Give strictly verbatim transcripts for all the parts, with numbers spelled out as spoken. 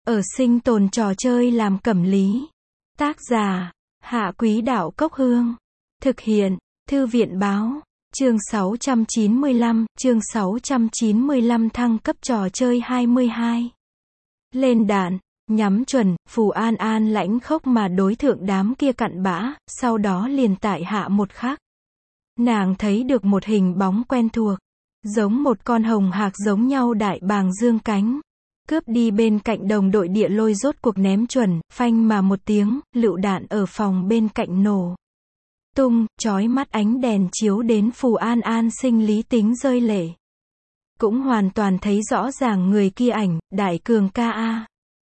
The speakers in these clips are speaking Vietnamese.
Ở sinh tồn trò chơi làm cẩm lý. Tác giả, Hạ Quý Đạo Cốc Hương. Thực hiện, Thư viện Báo. Chương sáu trăm chín mươi lăm, chương sáu trăm chín mươi lăm thăng cấp trò chơi hai mươi hai. Lên đạn, nhắm chuẩn, Phù An An lãnh khốc mà đối thượng đám kia cặn bã, sau đó liền tại hạ một khắc. Nàng thấy được một hình bóng quen thuộc, giống một con hồng hạc giống nhau đại bàng dương cánh. Cướp đi bên cạnh đồng đội địa lôi rốt cuộc ném chuẩn, phanh mà một tiếng, lựu đạn ở phòng bên cạnh nổ tung, chói mắt ánh đèn chiếu đến Phù An An sinh lý tính rơi lệ. Cũng hoàn toàn thấy rõ ràng người kia ảnh, đại cường ca a.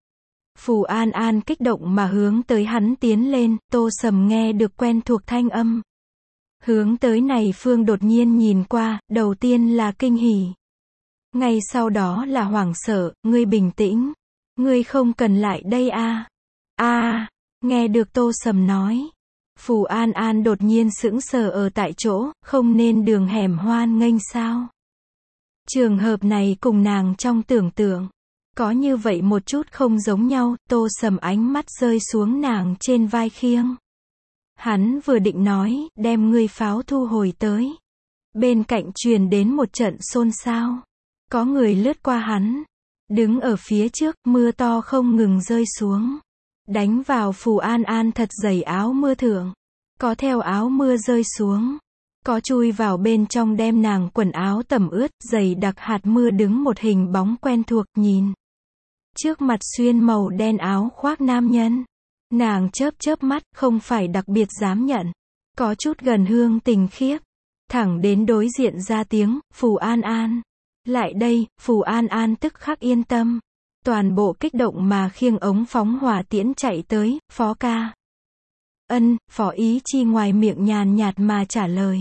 Phù An An kích động mà hướng tới hắn tiến lên, Tô Sầm nghe được quen thuộc thanh âm. Hướng tới này phương đột nhiên nhìn qua, đầu tiên là kinh hỉ. Ngay sau đó là hoảng sợ, ngươi bình tĩnh. Ngươi không cần lại đây a. A, nghe được Tô Sầm nói. Phù An An đột nhiên sững sờ ở tại chỗ, không nên đường hẻm hoan nghênh sao. Trường hợp này cùng nàng trong tưởng tượng. Có như vậy một chút không giống nhau, Tô Sầm ánh mắt rơi xuống nàng trên vai khiêng. Hắn vừa định nói, đem ngươi pháo thu hồi tới. Bên cạnh truyền đến một trận xôn xao. Có người lướt qua hắn. Đứng ở phía trước, mưa to không ngừng rơi xuống. Đánh vào Phù An An thật dày áo mưa thượng. Có theo áo mưa rơi xuống. Có chui vào bên trong đem nàng quần áo tẩm ướt, dày đặc hạt mưa đứng một hình bóng quen thuộc nhìn. Trước mặt xuyên màu đen áo khoác nam nhân. Nàng chớp chớp mắt, không phải đặc biệt dám nhận. Có chút gần hương tình khiếp. Thẳng đến đối diện ra tiếng, Phù An An. Lại đây, Phù An An tức khắc yên tâm. Toàn bộ kích động mà khiêng ống phóng hỏa tiễn chạy tới, phó ca. Ân, phó ý chi ngoài miệng nhàn nhạt mà trả lời.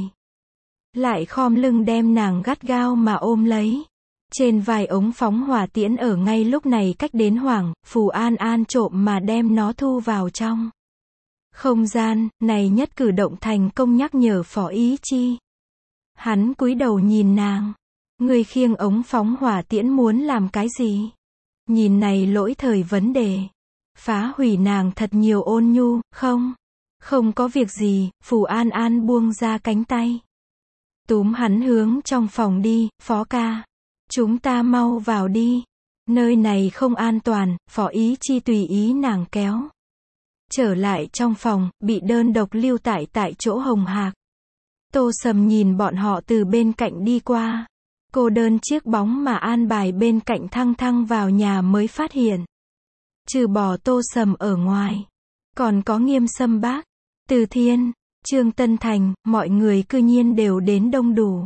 Lại khom lưng đem nàng gắt gao mà ôm lấy. Trên vai ống phóng hỏa tiễn ở ngay lúc này cách đến hoảng, Phù An An trộm mà đem nó thu vào trong không gian, này nhất cử động thành công nhắc nhở phó ý chi. Hắn cúi đầu nhìn nàng. Người khiêng ống phóng hỏa tiễn muốn làm cái gì? Nhìn này lỗi thời vấn đề. Phá hủy nàng thật nhiều ôn nhu, không? Không có việc gì, Phù An An buông ra cánh tay. Túm hắn hướng trong phòng đi, phó ca. Chúng ta mau vào đi. Nơi này không an toàn, phó ý chi tùy ý nàng kéo. Trở lại trong phòng, bị đơn độc lưu tại tại chỗ hồng hạc. Tô Sầm nhìn bọn họ từ bên cạnh đi qua. Cô đơn chiếc bóng mà an bài bên cạnh thăng thăng vào nhà mới phát hiện. Trừ bỏ Tô Sầm ở ngoài. Còn có Nghiêm Sâm Bác, Từ Thiên, Trương Tân Thành, mọi người cư nhiên đều đến đông đủ.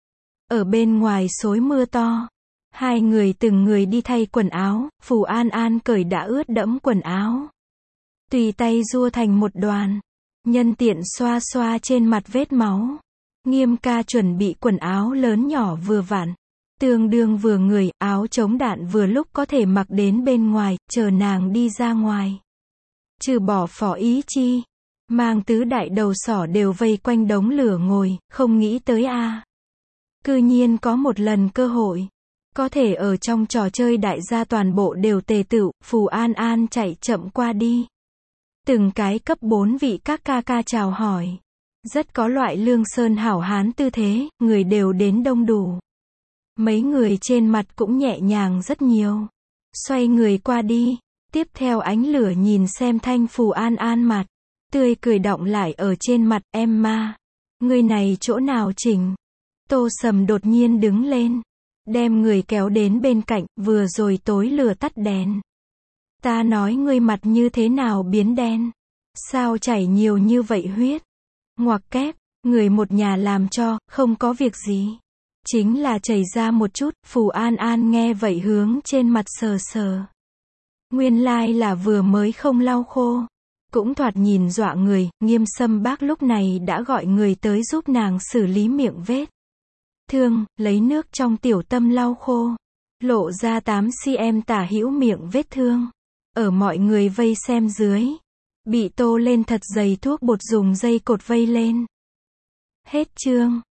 Ở bên ngoài xối mưa to. Hai người từng người đi thay quần áo, Phù An An cởi đã ướt đẫm quần áo. Tùy tay rua thành một đoàn. Nhân tiện xoa xoa trên mặt vết máu. Nghiêm ca chuẩn bị quần áo lớn nhỏ vừa vặn. Tương đương vừa người, áo chống đạn vừa lúc có thể mặc đến bên ngoài, chờ nàng đi ra ngoài. Trừ bỏ phó ý chi. Mang tứ đại đầu sỏ đều vây quanh đống lửa ngồi, không nghĩ tới a. À. Cư nhiên có một lần cơ hội. Có thể ở trong trò chơi đại gia toàn bộ đều tề tựu, Phù An An chạy chậm qua đi. Từng cái cấp bốn vị các ca ca chào hỏi. Rất có loại lương sơn hảo hán tư thế, người đều đến đông đủ. Mấy người trên mặt cũng nhẹ nhàng rất nhiều. Xoay người qua đi. Tiếp theo ánh lửa nhìn xem thanh Phù An An mặt. Tươi cười đọng lại ở trên mặt, em ma. Người này chỗ nào chỉnh? Tô Sầm đột nhiên đứng lên. Đem người kéo đến bên cạnh, vừa rồi tối lửa tắt đèn. Ta nói ngươi mặt như thế nào biến đen? Sao chảy nhiều như vậy huyết? Ngoặc kép, người một nhà làm cho, không có việc gì. Chính là chảy ra một chút, Phù An An nghe vậy hướng trên mặt sờ sờ. Nguyên lai là vừa mới không lau khô. Cũng thoạt nhìn dọa người, Nghiêm Sâm Bác lúc này đã gọi người tới giúp nàng xử lý miệng vết thương, lấy nước trong tiểu tâm lau khô. Lộ ra tám xăng-ti-mét tả hữu miệng vết thương. Ở mọi người vây xem dưới. Bị tô lên thật dày thuốc bột dùng dây cột vây lên. Hết chương.